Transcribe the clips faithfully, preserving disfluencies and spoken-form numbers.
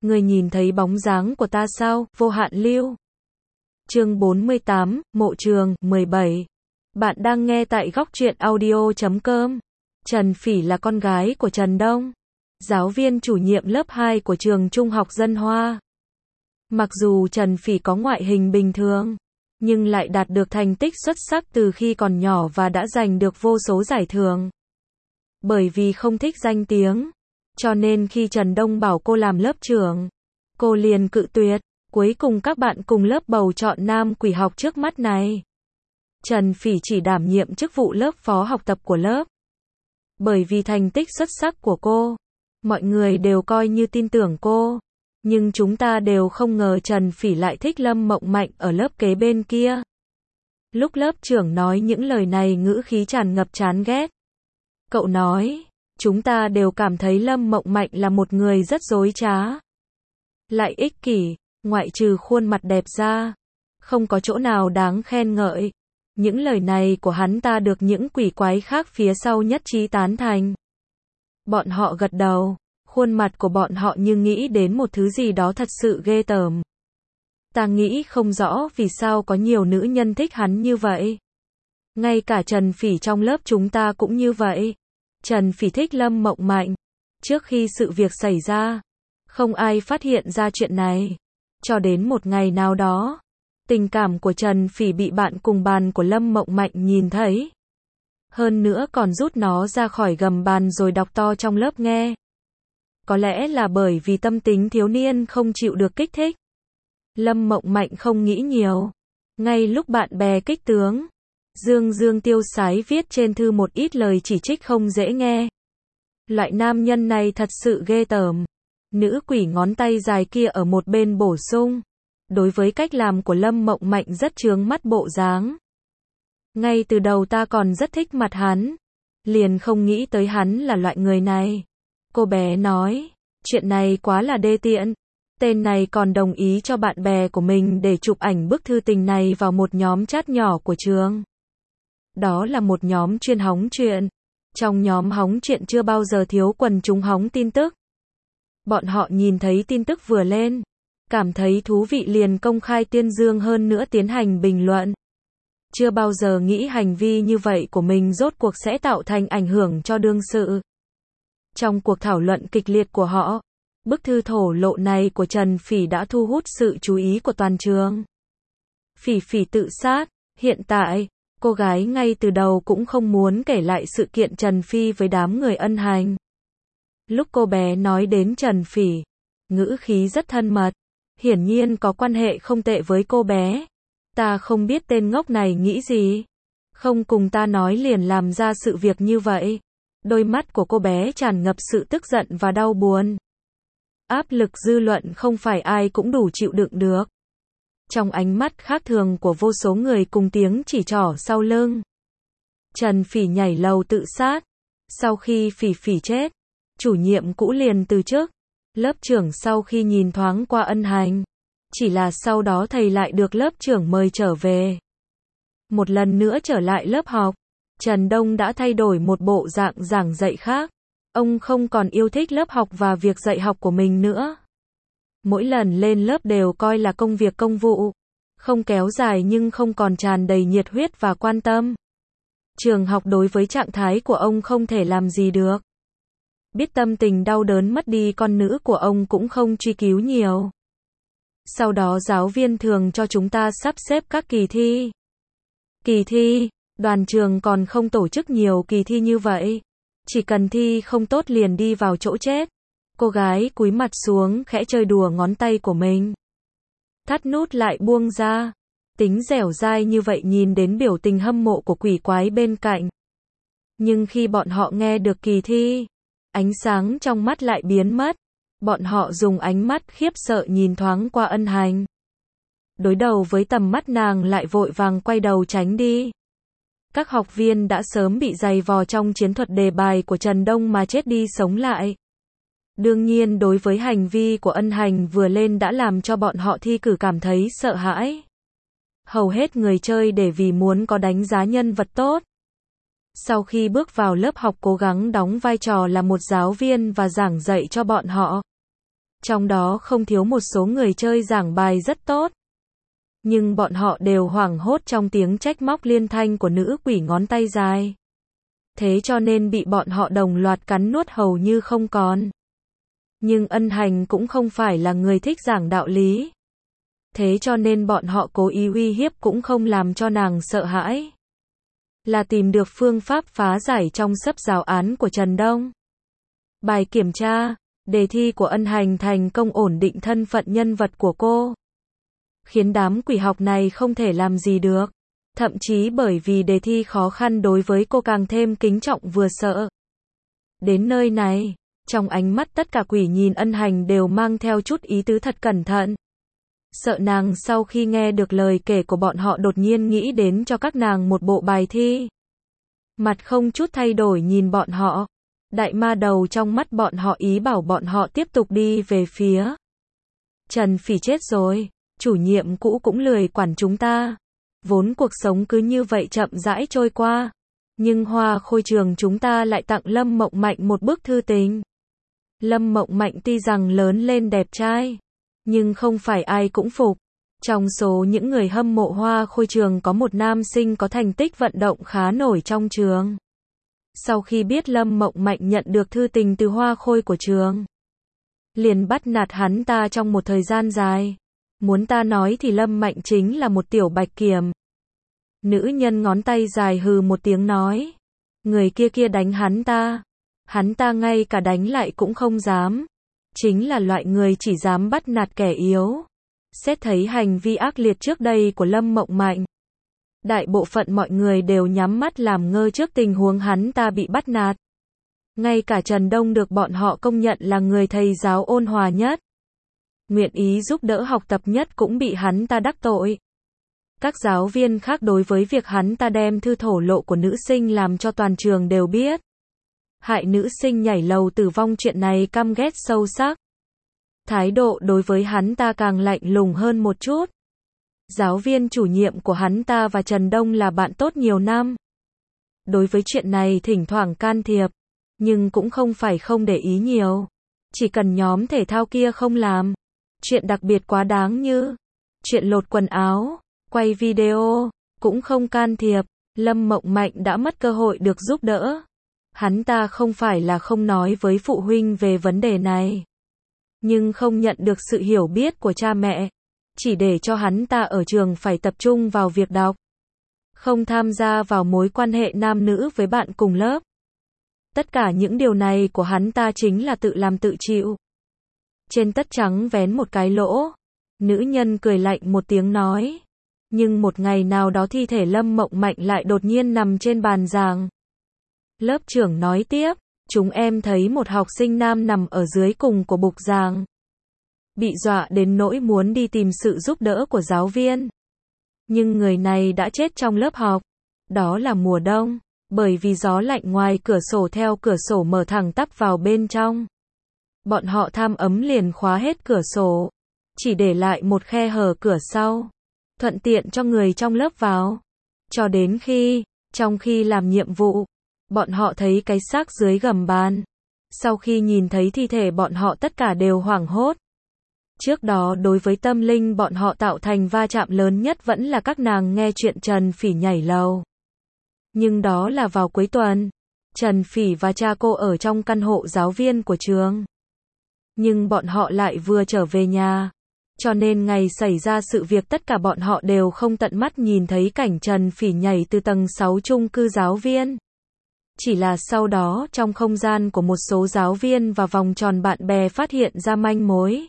Người nhìn thấy bóng dáng của ta sao, Vô Hạn Lưu. Chương bốn mươi tám, Mộ Trường, mười bảy. Bạn đang nghe tại góc truyện audio chấm com. Trần Phỉ là con gái của Trần Đông, giáo viên chủ nhiệm lớp hai của trường Trung học Dân Hoa. Mặc dù Trần Phỉ có ngoại hình bình thường, nhưng lại đạt được thành tích xuất sắc từ khi còn nhỏ và đã giành được vô số giải thưởng. Bởi vì không thích danh tiếng, cho nên khi Trần Đông bảo cô làm lớp trưởng, cô liền cự tuyệt. Cuối cùng các bạn cùng lớp bầu chọn nam quỷ học trước mắt này. Trần Phỉ chỉ đảm nhiệm chức vụ lớp phó học tập của lớp. Bởi vì thành tích xuất sắc của cô, mọi người đều coi như tin tưởng cô. Nhưng chúng ta đều không ngờ Trần Phỉ lại thích Lâm Mộng Mạnh ở lớp kế bên kia. Lúc lớp trưởng nói những lời này ngữ khí tràn ngập chán ghét. Cậu nói, chúng ta đều cảm thấy Lâm Mộng Mạnh là một người rất dối trá, lại ích kỷ, ngoại trừ khuôn mặt đẹp ra, không có chỗ nào đáng khen ngợi. Những lời này của hắn ta được những quỷ quái khác phía sau nhất trí tán thành. Bọn họ gật đầu, khuôn mặt của bọn họ như nghĩ đến một thứ gì đó thật sự ghê tởm. Ta nghĩ không rõ vì sao có nhiều nữ nhân thích hắn như vậy. Ngay cả Trần Phỉ trong lớp chúng ta cũng như vậy. Trần Phỉ thích Lâm Mộng Mạnh. Trước khi sự việc xảy ra, không ai phát hiện ra chuyện này. Cho đến một ngày nào đó, tình cảm của Trần Phỉ bị bạn cùng bàn của Lâm Mộng Mạnh nhìn thấy. Hơn nữa còn rút nó ra khỏi gầm bàn rồi đọc to trong lớp nghe. Có lẽ là bởi vì tâm tính thiếu niên không chịu được kích thích. Lâm Mộng Mạnh không nghĩ nhiều. Ngay lúc bạn bè kích tướng, Dương Dương tiêu sái viết trên thư một ít lời chỉ trích không dễ nghe. Loại nam nhân này thật sự ghê tởm. Nữ quỷ ngón tay dài kia ở một bên bổ sung. Đối với cách làm của Lâm Mộng Mạnh rất chướng mắt bộ dáng. Ngay từ đầu ta còn rất thích mặt hắn. Liền không nghĩ tới hắn là loại người này. Cô bé nói, chuyện này quá là đê tiện. Tên này còn đồng ý cho bạn bè của mình để chụp ảnh bức thư tình này vào một nhóm chat nhỏ của trường. Đó là một nhóm chuyên hóng chuyện. Trong nhóm hóng chuyện chưa bao giờ thiếu quần chúng hóng tin tức. Bọn họ nhìn thấy tin tức vừa lên, cảm thấy thú vị liền công khai tuyên dương, hơn nữa tiến hành bình luận. Chưa bao giờ nghĩ hành vi như vậy của mình rốt cuộc sẽ tạo thành ảnh hưởng cho đương sự. Trong cuộc thảo luận kịch liệt của họ, bức thư thổ lộ này của Trần Phỉ đã thu hút sự chú ý của toàn trường. Phỉ Phỉ tự sát, hiện tại, cô gái ngay từ đầu cũng không muốn kể lại sự kiện Trần Phi với đám người ân hành. Lúc cô bé nói đến Trần Phỉ, ngữ khí rất thân mật, hiển nhiên có quan hệ không tệ với cô bé. Ta không biết tên ngốc này nghĩ gì, không cùng ta nói liền làm ra sự việc như vậy. Đôi mắt của cô bé tràn ngập sự tức giận và đau buồn. Áp lực dư luận không phải ai cũng đủ chịu đựng được. Trong ánh mắt khác thường của vô số người cùng tiếng chỉ trỏ sau lưng, Trần Phỉ nhảy lầu tự sát. Sau khi Phỉ Phỉ chết, chủ nhiệm cũ liền từ chức. Lớp trưởng sau khi nhìn thoáng qua ân hành, chỉ là sau đó thầy lại được lớp trưởng mời trở về. Một lần nữa trở lại lớp học, Trần Đông đã thay đổi một bộ dạng giảng dạy khác. Ông không còn yêu thích lớp học và việc dạy học của mình nữa. Mỗi lần lên lớp đều coi là công việc công vụ. Không kéo dài nhưng không còn tràn đầy nhiệt huyết và quan tâm. Trường học đối với trạng thái của ông không thể làm gì được. Biết tâm tình đau đớn mất đi con nữ của ông cũng không truy cứu nhiều. Sau đó giáo viên thường cho chúng ta sắp xếp các kỳ thi. Kỳ thi, đoàn trường còn không tổ chức nhiều kỳ thi như vậy. Chỉ cần thi không tốt liền đi vào chỗ chết. Cô gái cúi mặt xuống khẽ chơi đùa ngón tay của mình. Thắt nút lại buông ra. Tính dẻo dai như vậy nhìn đến biểu tình hâm mộ của quỷ quái bên cạnh. Nhưng khi bọn họ nghe được kỳ thi, ánh sáng trong mắt lại biến mất. Bọn họ dùng ánh mắt khiếp sợ nhìn thoáng qua ân hành. Đối đầu với tầm mắt nàng lại vội vàng quay đầu tránh đi. Các học viên đã sớm bị giày vò trong chiến thuật đề bài của Trần Đông mà chết đi sống lại. Đương nhiên đối với hành vi của ân hành vừa lên đã làm cho bọn họ thi cử cảm thấy sợ hãi. Hầu hết người chơi để vì muốn có đánh giá nhân vật tốt. Sau khi bước vào lớp học cố gắng đóng vai trò là một giáo viên và giảng dạy cho bọn họ. Trong đó không thiếu một số người chơi giảng bài rất tốt. Nhưng bọn họ đều hoảng hốt trong tiếng trách móc liên thanh của nữ quỷ ngón tay dài. Thế cho nên bị bọn họ đồng loạt cắn nuốt hầu như không còn. Nhưng Ân Hành cũng không phải là người thích giảng đạo lý. Thế cho nên bọn họ cố ý uy hiếp cũng không làm cho nàng sợ hãi. Là tìm được phương pháp phá giải trong sấp giáo án của Trần Đông. Bài kiểm tra, đề thi của Ân Hành thành công ổn định thân phận nhân vật của cô. Khiến đám quỷ học này không thể làm gì được. Thậm chí bởi vì đề thi khó khăn đối với cô càng thêm kính trọng vừa sợ. Đến nơi này, trong ánh mắt tất cả quỷ nhìn Ân Hành đều mang theo chút ý tứ thật cẩn thận. Sợ nàng sau khi nghe được lời kể của bọn họ đột nhiên nghĩ đến cho các nàng một bộ bài thi. Mặt không chút thay đổi nhìn bọn họ. Đại ma đầu trong mắt bọn họ ý bảo bọn họ tiếp tục đi về phía. Trần Phỉ chết rồi, chủ nhiệm cũ cũng lười quản chúng ta. Vốn cuộc sống cứ như vậy chậm rãi trôi qua. Nhưng Hoa Khôi trường chúng ta lại tặng Lâm Mộng Mạnh một bức thư tình. Lâm Mộng Mạnh tuy rằng lớn lên đẹp trai, nhưng không phải ai cũng phục. Trong số những người hâm mộ Hoa Khôi trường có một nam sinh có thành tích vận động khá nổi trong trường. Sau khi biết Lâm Mộng Mạnh nhận được thư tình từ Hoa Khôi của trường, liền bắt nạt hắn ta trong một thời gian dài. Muốn ta nói thì Lâm Mạnh chính là một tiểu bạch kiểm. Nữ nhân ngón tay dài hừ một tiếng nói. Người kia kia đánh hắn ta. Hắn ta ngay cả đánh lại cũng không dám. Chính là loại người chỉ dám bắt nạt kẻ yếu. Xét thấy hành vi ác liệt trước đây của Lâm Mộng Mạnh, đại bộ phận mọi người đều nhắm mắt làm ngơ trước tình huống hắn ta bị bắt nạt. Ngay cả Trần Đông được bọn họ công nhận là người thầy giáo ôn hòa nhất, nguyện ý giúp đỡ học tập nhất cũng bị hắn ta đắc tội. Các giáo viên khác đối với việc hắn ta đem thư thổ lộ của nữ sinh làm cho toàn trường đều biết. Hại nữ sinh nhảy lầu tử vong chuyện này căm ghét sâu sắc. Thái độ đối với hắn ta càng lạnh lùng hơn một chút. Giáo viên chủ nhiệm của hắn ta và Trần Đông là bạn tốt nhiều năm. Đối với chuyện này thỉnh thoảng can thiệp, nhưng cũng không phải không để ý nhiều. Chỉ cần nhóm thể thao kia không làm chuyện đặc biệt quá đáng như chuyện lột quần áo, quay video, cũng không can thiệp. Lâm Mộng Mạnh đã mất cơ hội được giúp đỡ. Hắn ta không phải là không nói với phụ huynh về vấn đề này, nhưng không nhận được sự hiểu biết của cha mẹ, chỉ để cho hắn ta ở trường phải tập trung vào việc đọc, không tham gia vào mối quan hệ nam nữ với bạn cùng lớp. Tất cả những điều này của hắn ta chính là tự làm tự chịu. Trên tất trắng vén một cái lỗ. Nữ nhân cười lạnh một tiếng nói. Nhưng một ngày nào đó thi thể Lâm Mộng Mạnh lại đột nhiên nằm trên bàn giảng. Lớp trưởng nói tiếp, chúng em thấy một học sinh nam nằm ở dưới cùng của bục giảng. Bị dọa đến nỗi muốn đi tìm sự giúp đỡ của giáo viên. Nhưng người này đã chết trong lớp học. Đó là mùa đông, bởi vì gió lạnh ngoài cửa sổ theo cửa sổ mở thẳng tắp vào bên trong. Bọn họ tham ấm liền khóa hết cửa sổ, chỉ để lại một khe hở cửa sau, thuận tiện cho người trong lớp vào. Cho đến khi, trong khi làm nhiệm vụ, bọn họ thấy cái xác dưới gầm bàn. Sau khi nhìn thấy thi thể bọn họ tất cả đều hoảng hốt. Trước đó đối với tâm linh bọn họ tạo thành va chạm lớn nhất vẫn là các nàng nghe chuyện Trần Phỉ nhảy lầu. Nhưng đó là vào cuối tuần. Trần Phỉ và cha cô ở trong căn hộ giáo viên của trường. Nhưng bọn họ lại vừa trở về nhà. Cho nên ngày xảy ra sự việc tất cả bọn họ đều không tận mắt nhìn thấy cảnh Trần Phỉ nhảy từ tầng sáu chung cư giáo viên. Chỉ là sau đó trong không gian của một số giáo viên và vòng tròn bạn bè phát hiện ra manh mối.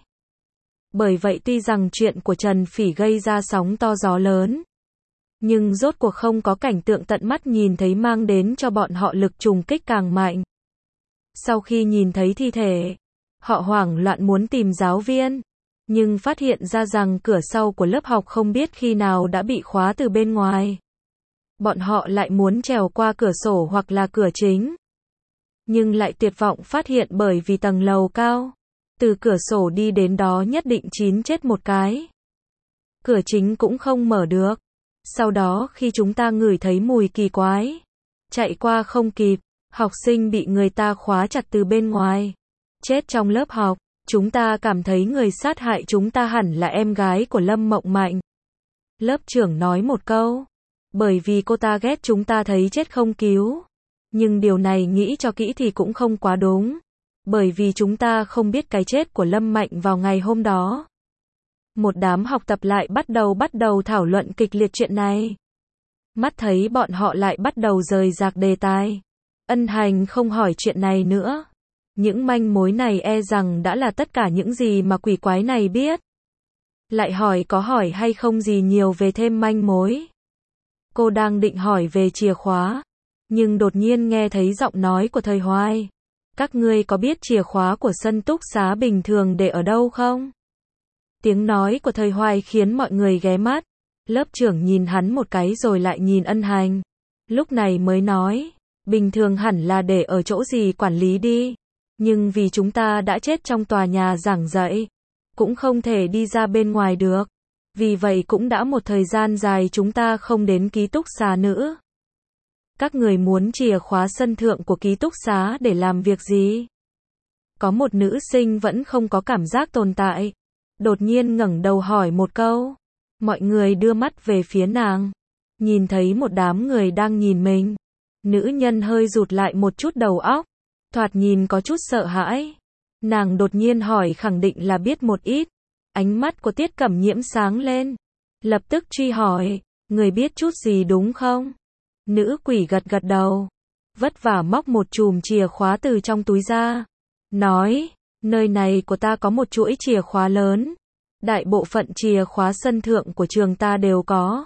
Bởi vậy tuy rằng chuyện của Trần Phỉ gây ra sóng to gió lớn, nhưng rốt cuộc không có cảnh tượng tận mắt nhìn thấy mang đến cho bọn họ lực trùng kích càng mạnh. Sau khi nhìn thấy thi thể, họ hoảng loạn muốn tìm giáo viên, nhưng phát hiện ra rằng cửa sau của lớp học không biết khi nào đã bị khóa từ bên ngoài. Bọn họ lại muốn trèo qua cửa sổ hoặc là cửa chính, nhưng lại tuyệt vọng phát hiện bởi vì tầng lầu cao, từ cửa sổ đi đến đó nhất định chín chết một cái. Cửa chính cũng không mở được. Sau đó khi chúng ta ngửi thấy mùi kỳ quái, chạy qua không kịp, học sinh bị người ta khóa chặt từ bên ngoài, chết trong lớp học. Chúng ta cảm thấy người sát hại chúng ta hẳn là em gái của Lâm Mộng Mạnh. Lớp trưởng nói một câu. Bởi vì cô ta ghét chúng ta thấy chết không cứu. Nhưng điều này nghĩ cho kỹ thì cũng không quá đúng. Bởi vì chúng ta không biết cái chết của Lâm Mạnh vào ngày hôm đó. Một đám học tập lại bắt đầu bắt đầu thảo luận kịch liệt chuyện này. Mắt thấy bọn họ lại bắt đầu rời rạc đề tài. Ân Hành không hỏi chuyện này nữa. Những manh mối này e rằng đã là tất cả những gì mà quỷ quái này biết. Lại hỏi có hỏi hay không gì nhiều về thêm manh mối. Cô đang định hỏi về chìa khóa. Nhưng đột nhiên nghe thấy giọng nói của Thời Hoài. Các ngươi có biết chìa khóa của sân túc xá bình thường để ở đâu không? Tiếng nói của Thời Hoài khiến mọi người ghé mắt. Lớp trưởng nhìn hắn một cái rồi lại nhìn Ân Hành. Lúc này mới nói. Bình thường hẳn là để ở chỗ gì quản lý đi. Nhưng vì chúng ta đã chết trong tòa nhà giảng dạy. Cũng không thể đi ra bên ngoài được. Vì vậy cũng đã một thời gian dài chúng ta không đến ký túc xá nữa. Các người muốn chìa khóa sân thượng của ký túc xá để làm việc gì? Có một nữ sinh vẫn không có cảm giác tồn tại. Đột nhiên ngẩng đầu hỏi một câu. Mọi người đưa mắt về phía nàng. Nhìn thấy một đám người đang nhìn mình. Nữ nhân hơi rụt lại một chút đầu óc. Thoạt nhìn có chút sợ hãi. Nàng đột nhiên hỏi khẳng định là biết một ít. Ánh mắt của Tiết Cẩm Nhiễm sáng lên. Lập tức truy hỏi. Người biết chút gì đúng không? Nữ quỷ gật gật đầu. Vất vả móc một chùm chìa khóa từ trong túi ra. Nói. Nơi này của ta có một chuỗi chìa khóa lớn. Đại bộ phận chìa khóa sân thượng của trường ta đều có.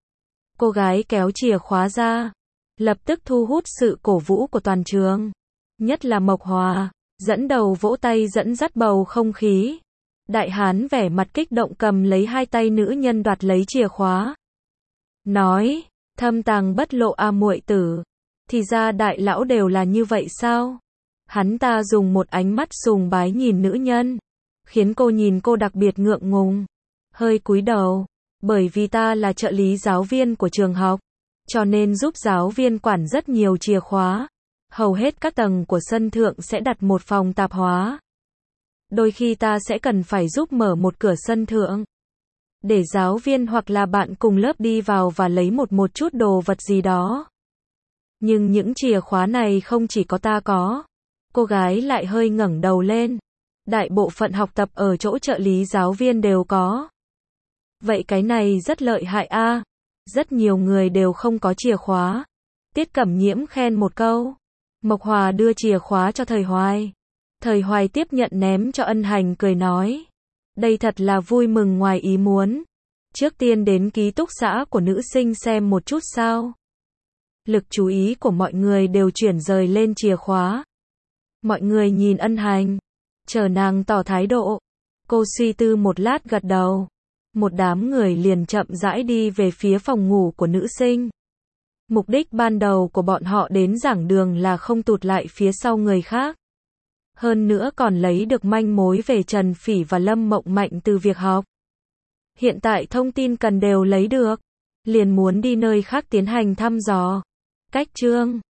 Cô gái kéo chìa khóa ra. Lập tức thu hút sự cổ vũ của toàn trường. Nhất là Mộc Hòa. Dẫn đầu vỗ tay dẫn dắt bầu không khí. Đại hán vẻ mặt kích động cầm lấy hai tay nữ nhân đoạt lấy chìa khóa. Nói. Thâm tàng bất lộ a muội tử. Thì ra đại lão đều là như vậy sao? Hắn ta dùng một ánh mắt sùng bái nhìn nữ nhân. Khiến cô nhìn cô đặc biệt ngượng ngùng. Hơi cúi đầu. Bởi vì ta là trợ lý giáo viên của trường học. Cho nên giúp giáo viên quản rất nhiều chìa khóa. Hầu hết các tầng của sân thượng sẽ đặt một phòng tạp hóa. Đôi khi ta sẽ cần phải giúp mở một cửa sân thượng. Để giáo viên hoặc là bạn cùng lớp đi vào và lấy một một chút đồ vật gì đó. Nhưng những chìa khóa này không chỉ có ta có. Cô gái lại hơi ngẩng đầu lên. Đại bộ phận học tập ở chỗ trợ lý giáo viên đều có. Vậy cái này rất lợi hại a. À. Rất nhiều người đều không có chìa khóa. Tiết Cẩm Nhiễm khen một câu. Mộc Hòa đưa chìa khóa cho Thời Hoài. Thời Hoài tiếp nhận ném cho Ân Hành cười nói. Đây thật là vui mừng ngoài ý muốn. Trước tiên đến ký túc xá của nữ sinh xem một chút sao. Lực chú ý của mọi người đều chuyển rời lên chìa khóa. Mọi người nhìn Ân Hành. Chờ nàng tỏ thái độ. Cô suy tư một lát gật đầu. Một đám người liền chậm rãi đi về phía phòng ngủ của nữ sinh. Mục đích ban đầu của bọn họ đến giảng đường là không tụt lại phía sau người khác. Hơn nữa còn lấy được manh mối về Trần Phỉ và Lâm Mộng Mạnh từ việc học. Hiện tại thông tin cần đều lấy được. Liền muốn đi nơi khác tiến hành thăm dò. Cách chương